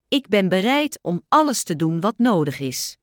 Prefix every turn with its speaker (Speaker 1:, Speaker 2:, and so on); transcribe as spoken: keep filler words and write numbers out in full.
Speaker 1: Ik ben bereid om alles te doen wat nodig is.